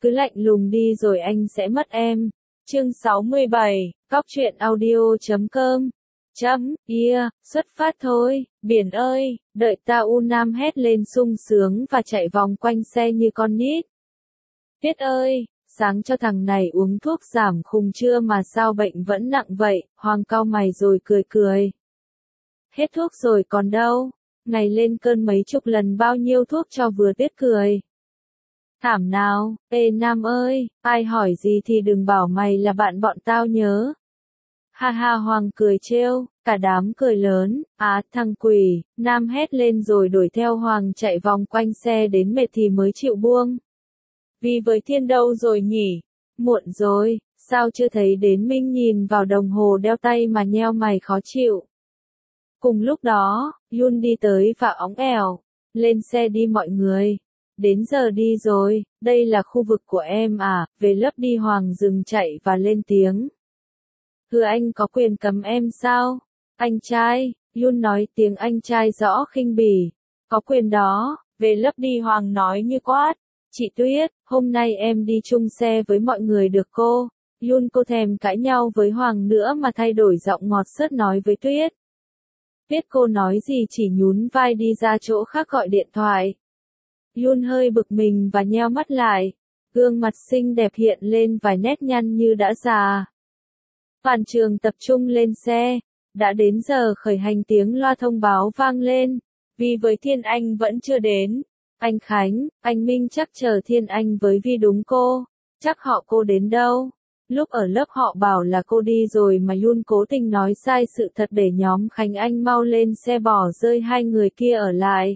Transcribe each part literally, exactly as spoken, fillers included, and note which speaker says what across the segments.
Speaker 1: cứ lạnh lùng đi rồi anh sẽ mất em. Chương sáu mươi bảy, Góc truyện audio chấm com. Chấm, yeah, xuất phát thôi, biển ơi, đợi ta. U Nam hét lên sung sướng và chạy vòng quanh xe như con nít. Tuyết ơi, sáng cho thằng này uống thuốc giảm khùng chưa mà sao bệnh vẫn nặng vậy? Hoàng cau mày rồi cười cười. Hết thuốc rồi còn đâu, ngày lên cơn mấy chục lần bao nhiêu thuốc cho vừa. Tuyết cười. Thảm nào, ê Nam ơi, ai hỏi gì thì đừng bảo mày là bạn bọn tao nhớ. Ha ha. Hoàng cười trêu, cả đám cười lớn. Á, thằng quỷ. Nam hét lên rồi đuổi theo Hoàng chạy vòng quanh xe đến mệt thì mới chịu buông. Vì với Thiên đâu rồi nhỉ? Muộn rồi, sao chưa thấy đến? Minh nhìn vào đồng hồ đeo tay mà nheo mày khó chịu. Cùng lúc đó, Yun đi tới và óng ẻo. Lên xe đi mọi người. Đến giờ đi rồi, đây là khu vực của em à? Về lớp đi. Hoàng dừng chạy và lên tiếng. Hừ, anh có quyền cấm em sao? Anh trai, Yun nói tiếng anh trai rõ khinh bỉ. Có quyền đó, về lớp đi. Hoàng nói như quát. Chị Tuyết, hôm nay em đi chung xe với mọi người được cô? Yun cô thèm cãi nhau với Hoàng nữa mà thay đổi giọng ngọt xớt nói với Tuyết. Tuyết cô nói gì chỉ nhún vai đi ra chỗ khác gọi điện thoại. Yun hơi bực mình và nheo mắt lại. Gương mặt xinh đẹp hiện lên vài nét nhăn như đã già. Toàn trường tập trung lên xe. Đã đến giờ khởi hành. Tiếng loa thông báo vang lên. Vì với Thiên Anh vẫn chưa đến. Anh Khánh, anh Minh chắc chờ Thiên Anh với Vi đúng cô. Chắc họ cô đến đâu. Lúc ở lớp họ bảo là cô đi rồi mà Yun cố tình nói sai sự thật để nhóm Khánh Anh mau lên xe bỏ rơi hai người kia ở lại.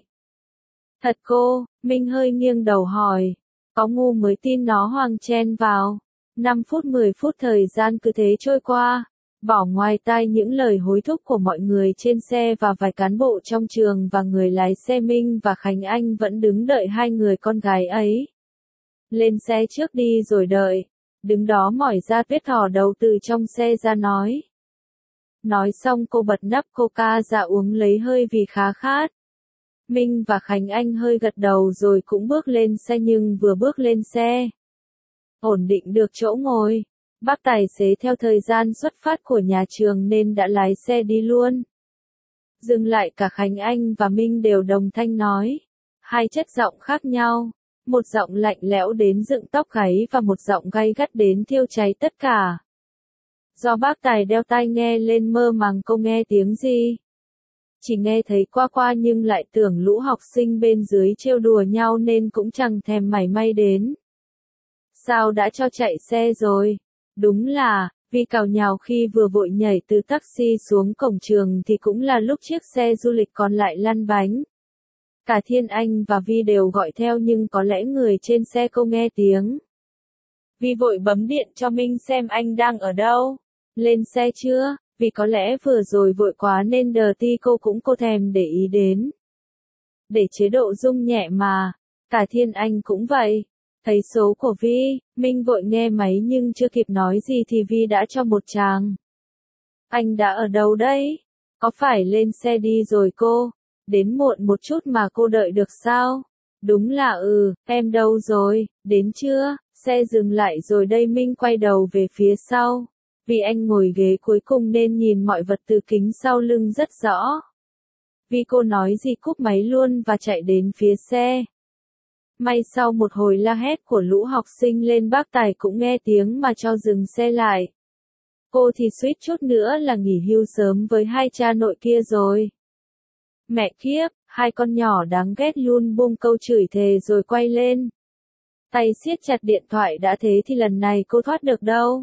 Speaker 1: Thật cô? Minh hơi nghiêng đầu hỏi. Có ngu mới tin nó. Hoàng chen vào. năm phút mười phút thời gian cứ thế trôi qua. Bỏ ngoài tai những lời hối thúc của mọi người trên xe và vài cán bộ trong trường và người lái xe, Minh và Khánh Anh vẫn đứng đợi hai người con gái ấy. Lên xe trước đi rồi đợi. Đứng đó mỏi ra. Tuyết thò đầu từ trong xe ra nói. Nói xong cô bật nắp coca ra uống lấy hơi vì khá khát. Minh và Khánh Anh hơi gật đầu rồi cũng bước lên xe, nhưng vừa bước lên xe, ổn định được chỗ ngồi, bác tài xế theo thời gian xuất phát của nhà trường nên đã lái xe đi luôn. Dừng lại cả Khánh Anh và Minh đều đồng thanh nói. Hai chất giọng khác nhau. Một giọng lạnh lẽo đến dựng tóc gáy và một giọng gay gắt đến thiêu cháy tất cả. Do bác tài đeo tai nghe lên mơ màng không nghe tiếng gì. Chỉ nghe thấy qua qua nhưng lại tưởng lũ học sinh bên dưới trêu đùa nhau nên cũng chẳng thèm mảy may đến. Sao đã cho chạy xe rồi? Đúng là, vì càu nhào khi vừa vội nhảy từ taxi xuống cổng trường thì cũng là lúc chiếc xe du lịch còn lại lăn bánh. Cả Thiên Anh và Vi đều gọi theo nhưng có lẽ người trên xe không nghe tiếng. Vi vội bấm điện cho Minh xem anh đang ở đâu. Lên xe chưa? Vì có lẽ vừa rồi vội quá nên đờ ti cô cũng cô thèm để ý đến. Để chế độ rung nhẹ mà. Cả Thiên Anh cũng vậy. Thấy số của Vi, Minh vội nghe máy nhưng chưa kịp nói gì thì Vi đã cho một tràng. Anh đã ở đâu đấy? Có phải lên xe đi rồi cô? Đến muộn một chút mà cô đợi được sao? Đúng là ừ, em đâu rồi, đến chưa? Xe dừng lại rồi đây. Minh quay đầu về phía sau. Vì anh ngồi ghế cuối cùng nên nhìn mọi vật từ kính sau lưng rất rõ. Vì cô nói gì cúp máy luôn và chạy đến phía xe. May sau một hồi la hét của lũ học sinh lên bác tài cũng nghe tiếng mà cho dừng xe lại. Cô thì suýt chút nữa là nghỉ hưu sớm với hai cha nội kia rồi. Mẹ kiếp, hai con nhỏ đáng ghét. Yun buông câu chửi thề rồi quay lên. Tay siết chặt điện thoại. Đã thế thì lần này cô thoát được đâu.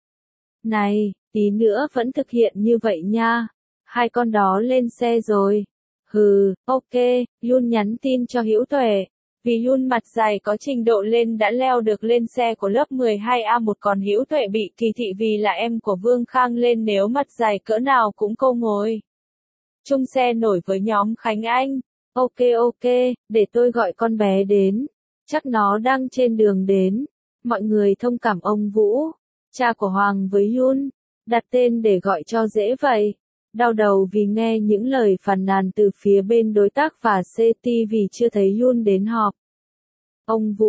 Speaker 1: Này, tí nữa vẫn thực hiện như vậy nha. Hai con đó lên xe rồi. Hừ, ok, Yun nhắn tin cho Hữu Tuệ. Vì Yun mặt dày có trình độ lên đã leo được lên xe của lớp mười hai A một, còn Hữu Tuệ bị kỳ thị vì là em của Vương Khang lên nếu mặt dày cỡ nào cũng câu ngồi chung xe nổi với nhóm Khánh Anh. Ok ok, để tôi gọi con bé đến. Chắc nó đang trên đường đến. Mọi người thông cảm ông Vũ, cha của Hoàng với Yun. Đặt tên để gọi cho dễ vậy. Đau đầu vì nghe những lời phàn nàn từ phía bên đối tác và xê tê vì chưa thấy Yun đến họp. Ông Vũ,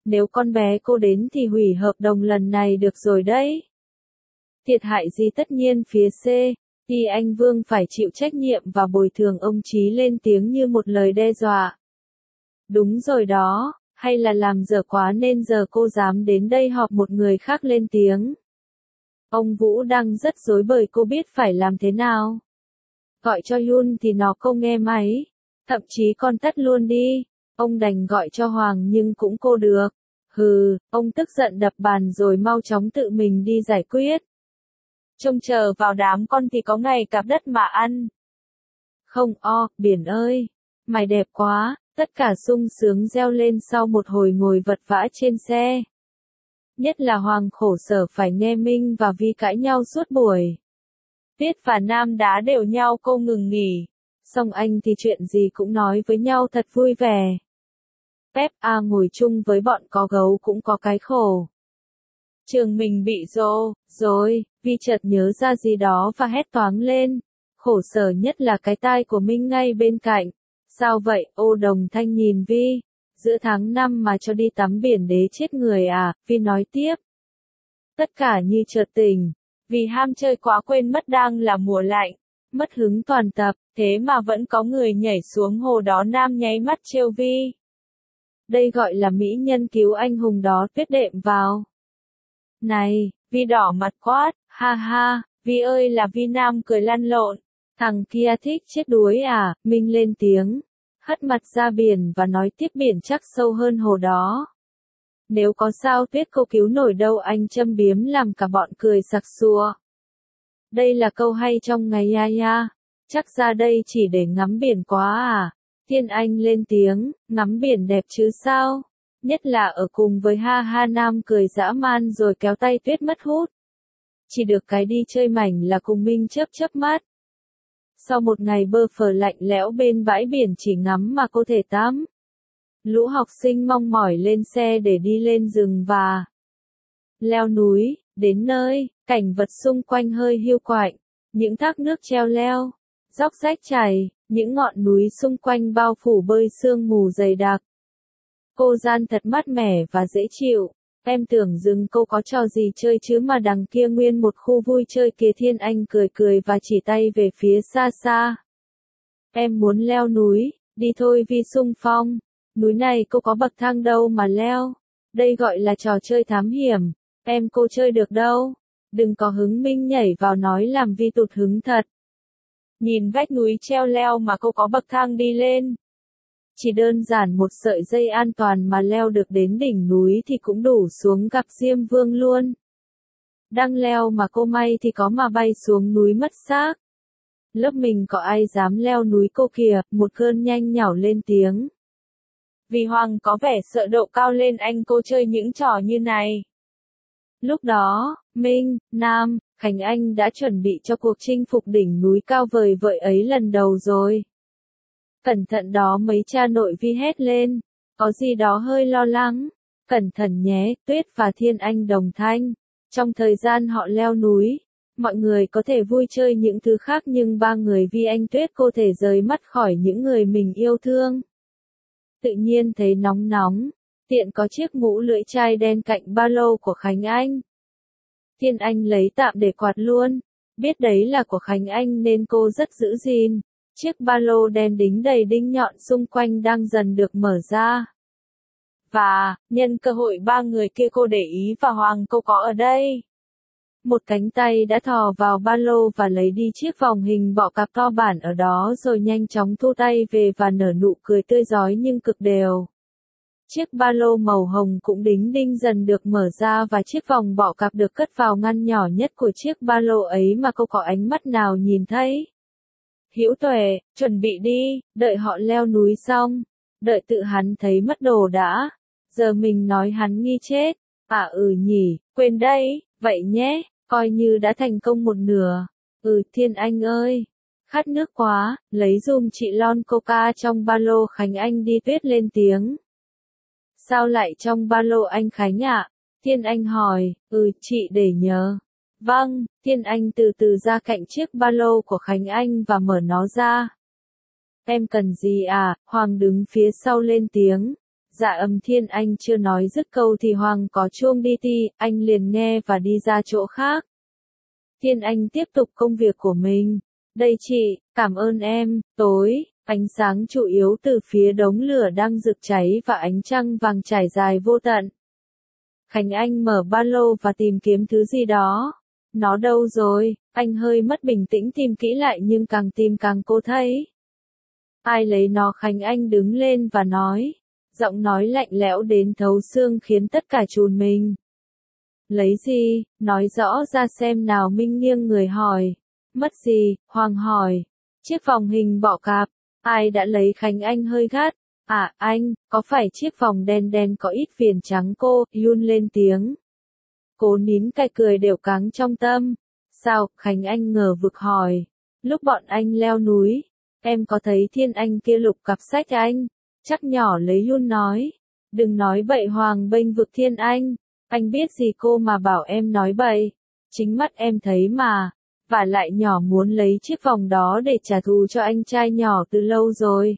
Speaker 1: Nếu con bé cô đến thì hủy hợp đồng lần này được rồi đấy. Thiệt hại gì tất nhiên phía C, thì anh Vương phải chịu trách nhiệm và bồi thường, ông Chí lên tiếng như một lời đe dọa. Đúng rồi đó, hay là làm dở quá nên giờ cô dám đến đây họp, một người khác lên tiếng. Ông Vũ đang rất rối bời, cô biết phải làm thế nào. Gọi cho Yun thì nó không nghe máy, thậm chí con tắt luôn đi. Ông đành gọi cho Hoàng nhưng cũng cô được. Hừ, ông tức giận đập bàn rồi mau chóng tự mình đi giải quyết. Trông chờ vào đám con thì có ngày cạp đất mà ăn. Không o, Biển ơi, mày đẹp quá, tất cả sung sướng reo lên sau một hồi ngồi vật vã trên xe. Nhất là Hoàng khổ sở phải nghe Minh và Vi cãi nhau suốt buổi. Tuyết và Nam đá đều nhau cô ngừng nghỉ. Xong anh thì chuyện gì cũng nói với nhau thật vui vẻ. Pep A ngồi chung với bọn có gấu cũng có cái khổ. Trường mình bị rô, rồi, Vi chợt nhớ ra gì đó và hét toáng lên. Khổ sở nhất là cái tai của Minh ngay bên cạnh. Sao vậy, ô Đồng Thanh nhìn Vi. Giữa tháng năm mà cho đi tắm biển đế chết người à, Vi nói tiếp. Tất cả như chợt tỉnh. Vì ham chơi quá quên mất đang là mùa lạnh. Mất hứng toàn tập, thế mà vẫn có người nhảy xuống hồ đó. Nam nháy mắt trêu Vi. Đây gọi là mỹ nhân cứu anh hùng đó, Tuyết đệm vào. Này, Vi đỏ mặt quát, ha ha, Vi ơi là Vi. Nam cười lăn lộn. Thằng kia thích chết đuối à, Minh lên tiếng. Hất mặt ra biển và nói tiếp, biển chắc sâu hơn hồ đó. Nếu có sao Tuyết cô cứu nổi đâu, anh châm biếm làm cả bọn cười sặc sụa. Đây là câu hay trong ngày ya ya. Chắc ra đây chỉ để ngắm biển quá à. Thiên Anh lên tiếng, ngắm biển đẹp chứ sao. Nhất là ở cùng với ha ha. Nam cười dã man rồi kéo tay Tuyết mất hút. Chỉ được cái đi chơi mảnh là cùng Minh chớp chớp mắt. Sau một ngày bơ phờ lạnh lẽo bên bãi biển chỉ ngắm mà cô thể tắm. Lũ học sinh mong mỏi lên xe để đi lên rừng và leo núi. Đến nơi, cảnh vật xung quanh hơi hiu quạnh. Những thác nước treo leo, dốc rách chảy, những ngọn núi xung quanh bao phủ bởi sương mù dày đặc. Cô gian thật mát mẻ và dễ chịu. Em tưởng rừng cô có trò gì chơi chứ mà đằng kia nguyên một khu vui chơi kìa. Thiên Anh cười cười và chỉ tay về phía xa xa. Em muốn leo núi, đi thôi Vi xung phong. Núi này cô có bậc thang đâu mà leo. Đây gọi là trò chơi thám hiểm. Em cô chơi được đâu. Đừng có hứng. Minh nhảy vào nói làm Vi tụt hứng thật. Nhìn vách núi treo leo mà cô có bậc thang đi lên. Chỉ đơn giản một sợi dây an toàn mà leo được đến đỉnh núi thì cũng đủ xuống gặp Diêm Vương luôn. Đang leo mà cô may thì có mà bay xuống núi mất xác. Lớp mình có ai dám leo núi cô kìa, một cơn nhanh nhảu lên tiếng. Vì Hoàng có vẻ sợ độ cao lên anh cô chơi những trò như này. Lúc đó, Minh, Nam, Khánh Anh đã chuẩn bị cho cuộc chinh phục đỉnh núi cao vời vợi ấy lần đầu rồi. Cẩn thận đó, mấy cha nội Vi hét lên. Có gì đó hơi lo lắng. Cẩn thận nhé, Tuyết và Thiên Anh đồng thanh. Trong thời gian họ leo núi, mọi người có thể vui chơi những thứ khác nhưng ba người Vi Anh Tuyết cô thể rời mắt khỏi những người mình yêu thương. Tự nhiên thấy nóng nóng, tiện có chiếc mũ lưỡi chai đen cạnh ba lô của Khánh Anh. Thiên Anh lấy tạm để quạt luôn. Biết đấy là của Khánh Anh nên cô rất giữ gìn. Chiếc ba lô đen đính đầy đinh nhọn xung quanh đang dần được mở ra. Và, nhân cơ hội ba người kia cô để ý và Hoàng cô có ở đây. Một cánh tay đã thò vào ba lô và lấy đi chiếc vòng hình bọ cạp to bản ở đó rồi nhanh chóng thu tay về và nở nụ cười tươi rói nhưng cực đều. Chiếc ba lô màu hồng cũng đính đinh dần được mở ra và chiếc vòng bọ cạp được cất vào ngăn nhỏ nhất của chiếc ba lô ấy mà cô có ánh mắt nào nhìn thấy. Hữu Tuệ, chuẩn bị đi, đợi họ leo núi xong, đợi tự hắn thấy mất đồ đã, giờ mình nói hắn nghi chết, à ừ nhỉ, quên đấy, vậy nhé, coi như đã thành công một nửa, ừ Thiên Anh ơi, khát nước quá, lấy giùm chị lon coca trong ba lô. Khánh Anh đi. Tuyết lên tiếng. Sao lại trong ba lô anh Khánh ạ? Thiên Anh hỏi, ừ chị để nhớ. Vâng, Thiên Anh từ từ ra cạnh chiếc ba lô của Khánh Anh và mở nó ra. Em cần gì à? Hoàng đứng phía sau lên tiếng. Dạ âm Thiên Anh chưa nói dứt câu thì Hoàng có chuông đi ti, anh liền nghe và đi ra chỗ khác. Thiên Anh tiếp tục công việc của mình. Đây chị, cảm ơn em, tối, ánh sáng chủ yếu từ phía đống lửa đang rực cháy và ánh trăng vàng trải dài vô tận. Khánh Anh mở ba lô và tìm kiếm thứ gì đó. Nó đâu rồi? Anh hơi mất bình tĩnh tìm kỹ lại nhưng càng tìm càng cô thấy. Ai lấy nó? Khánh Anh đứng lên và nói. Giọng nói lạnh lẽo đến thấu xương khiến tất cả trùn mình. Lấy gì? Nói rõ ra xem nào. Minh nghiêng người hỏi. Mất gì? Hoàng hỏi. Chiếc vòng hình bọ cạp. Ai đã lấy? Khánh Anh hơi gắt. À, anh, có phải chiếc vòng đen đen có ít viền trắng? Cô, Yun lên tiếng. Cô nín cay cười đều cáng trong tâm. Sao? Khánh Anh ngờ vực hỏi. Lúc bọn anh leo núi, em có thấy Thiên Anh kia lục cặp sách anh? Chắc nhỏ lấy Yun nói. Đừng nói bậy. Hoàng bênh vực Thiên Anh. Anh biết gì cô mà bảo em nói bậy? Chính mắt em thấy mà. Và lại nhỏ muốn lấy chiếc vòng đó để trả thù cho anh trai nhỏ từ lâu rồi.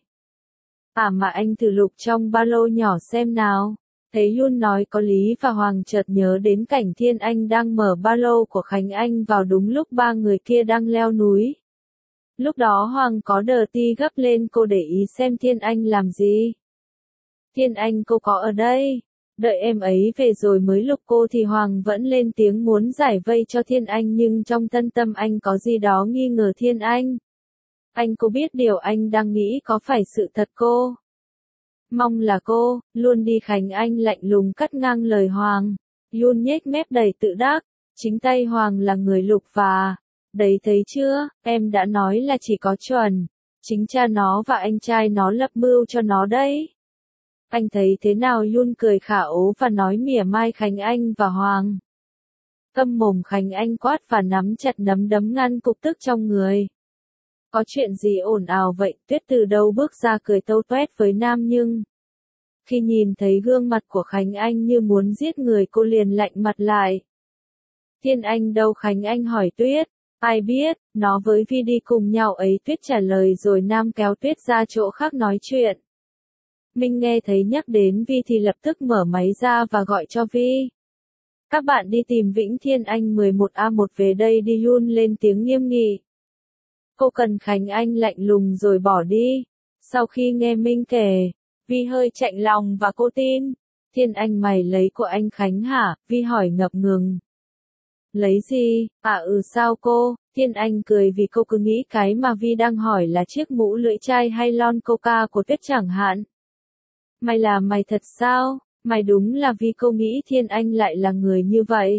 Speaker 1: À mà anh thử lục trong ba lô nhỏ xem nào. Thấy Yun nói có lý và Hoàng chợt nhớ đến cảnh Thiên Anh đang mở ba lô của Khánh Anh vào đúng lúc ba người kia đang leo núi. Lúc đó Hoàng có đờ ti gấp lên. Cô để ý xem Thiên Anh làm gì. Thiên Anh cô có ở đây. Đợi em ấy về rồi mới lục cô thì Hoàng vẫn lên tiếng muốn giải vây cho Thiên Anh nhưng trong thân tâm anh có gì đó nghi ngờ Thiên Anh. Anh cô biết điều anh đang nghĩ có phải sự thật cô? Mong là cô, luôn đi. Khánh Anh lạnh lùng cắt ngang lời Hoàng. Yun nhếch mép đầy tự đắc. Chính tay Hoàng là người lục và... Đấy thấy chưa, em đã nói là chỉ có chuẩn. Chính cha nó và anh trai nó lập mưu cho nó đấy. Anh thấy thế nào? Yun cười khả ố và nói mỉa mai Khánh Anh và Hoàng. Câm mồm. Khánh Anh quát và nắm chặt nắm đấm ngăn cục tức trong người. Có chuyện gì ồn ào vậy? Tuyết từ đâu bước ra cười tâu toét với Nam nhưng... Khi nhìn thấy gương mặt của Khánh Anh như muốn giết người cô liền lạnh mặt lại. Thiên Anh đâu? Khánh Anh hỏi Tuyết. Ai biết, nó với Vi đi cùng nhau ấy. Tuyết trả lời rồi Nam kéo Tuyết ra chỗ khác nói chuyện. Minh nghe thấy nhắc đến Vi thì lập tức mở máy ra và gọi cho Vi. Các bạn đi tìm Vĩnh Thiên Anh mười một A một về đây đi. Yun lên tiếng nghiêm nghị. Cô cần. Khánh Anh lạnh lùng rồi bỏ đi. Sau khi nghe Minh kể, Vi hơi chạnh lòng và cô tin. Thiên Anh mày lấy của anh Khánh hả? Vi hỏi ngập ngừng. Lấy gì? À ừ sao cô? Thiên Anh cười vì cô cứ nghĩ cái mà Vi đang hỏi là chiếc mũ lưỡi chai hay lon coca của Tuyết chẳng hạn. Mày là mày thật sao? Mày đúng là vì cô nghĩ Thiên Anh lại là người như vậy.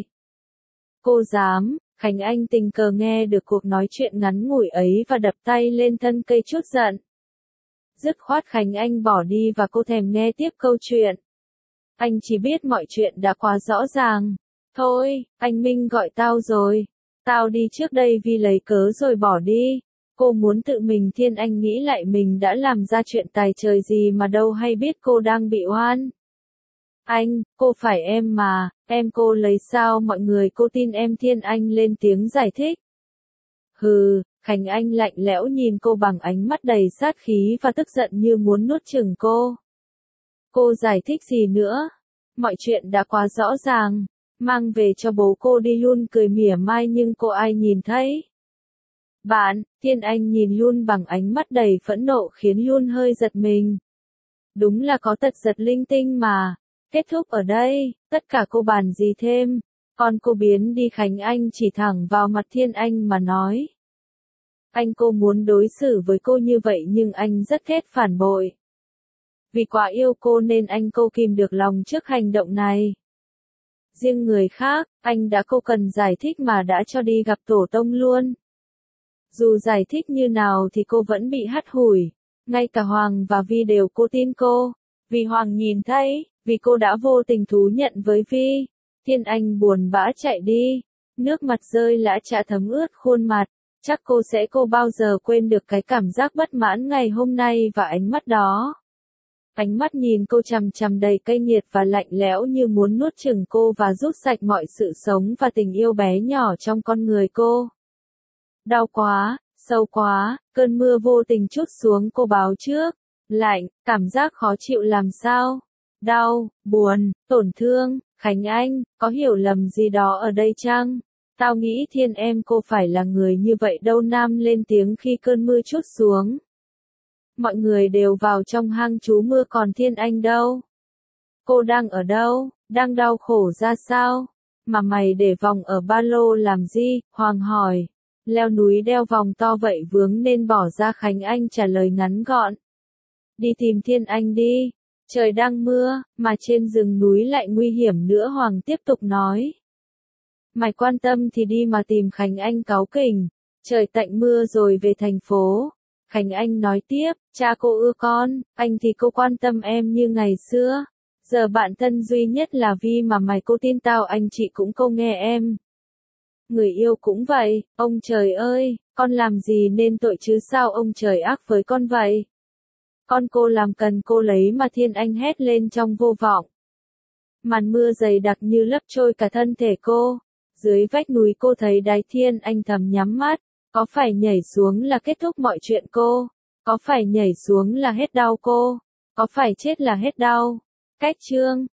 Speaker 1: Cô dám. Khánh Anh tình cờ nghe được cuộc nói chuyện ngắn ngủi ấy và đập tay lên thân cây chút giận. Dứt khoát Khánh Anh bỏ đi và cô thèm nghe tiếp câu chuyện. Anh chỉ biết mọi chuyện đã quá rõ ràng. Thôi, anh Minh gọi tao rồi. Tao đi trước đây. Vi lấy cớ rồi bỏ đi. Cô muốn tự mình. Thiên Anh nghĩ lại mình đã làm ra chuyện tài trời gì mà đâu hay biết cô đang bị oan. Anh, cô phải em mà, em cô lấy sao mọi người cô tin em? Thiên Anh lên tiếng giải thích. Hừ, Khánh Anh lạnh lẽo nhìn cô bằng ánh mắt đầy sát khí và tức giận như muốn nuốt chửng cô. Cô giải thích gì nữa? Mọi chuyện đã quá rõ ràng. Mang về cho bố cô đi. Yun cười mỉa mai nhưng cô ai nhìn thấy. Bạn, Thiên Anh nhìn Yun bằng ánh mắt đầy phẫn nộ khiến Yun hơi giật mình. Đúng là có tật giật linh tinh mà. Kết thúc ở đây, tất cả cô bàn gì thêm. Còn cô biến đi. Khánh Anh chỉ thẳng vào mặt Thiên Anh mà nói. Anh cô muốn đối xử với cô như vậy nhưng anh rất ghét phản bội. Vì quá yêu cô nên anh cô kìm được lòng trước hành động này. Riêng người khác, anh đã cô cần giải thích mà đã cho đi gặp tổ tông luôn. Dù giải thích như nào thì cô vẫn bị hắt hủi. Ngay cả Hoàng và Vi đều cô tin cô. Vì Hoàng nhìn thấy, vì cô đã vô tình thú nhận với Vi. Thiên Anh buồn bã chạy đi. Nước mặt rơi lã chã thấm ướt khuôn mặt. Chắc cô sẽ cô bao giờ quên được cái cảm giác bất mãn ngày hôm nay và ánh mắt đó. Ánh mắt nhìn cô chằm chằm đầy cay nghiệt và lạnh lẽo như muốn nuốt chửng cô và rút sạch mọi sự sống và tình yêu bé nhỏ trong con người cô. Đau quá, sâu quá, cơn mưa vô tình trút xuống cô báo trước. Lạnh, cảm giác khó chịu làm sao? đau, buồn, tổn thương. Khánh Anh, có hiểu lầm gì đó ở đây chăng? Tao nghĩ Thiên em cô phải là người như vậy đâu. Nam lên tiếng khi cơn mưa trút xuống. Mọi người đều vào trong hang trú mưa, còn Thiên Anh đâu? Cô đang ở đâu? Đang đau khổ ra sao? Mà mày để vòng ở ba lô làm gì? Hoàng hỏi. Leo núi đeo vòng to vậy vướng nên bỏ ra. Khánh Anh trả lời ngắn gọn. Đi tìm Thiên Anh đi. Trời đang mưa, mà trên rừng núi lại nguy hiểm nữa. Hoàng tiếp tục nói. Mày quan tâm thì đi mà tìm. Khánh Anh cáu kỉnh. Trời tạnh mưa rồi về thành phố. Khánh Anh nói tiếp, cha cô ưa con, anh thì cô quan tâm em như ngày xưa. Giờ bạn thân duy nhất là Vi mà mày, cô tin tao, anh chị cũng câu nghe em. Người yêu cũng vậy. Ông trời ơi, con làm gì nên tội chứ, sao ông trời ác với con vậy? Con cô làm cần cô lấy mà. Thiên Anh hét lên trong vô vọng. Màn mưa dày đặc như lấp trôi cả thân thể cô. Dưới vách núi cô thấy đáy. Thiên Anh thầm nhắm mắt. Có phải nhảy xuống là kết thúc mọi chuyện cô? Có phải nhảy xuống là hết đau cô? Có phải chết là hết đau? Cách chương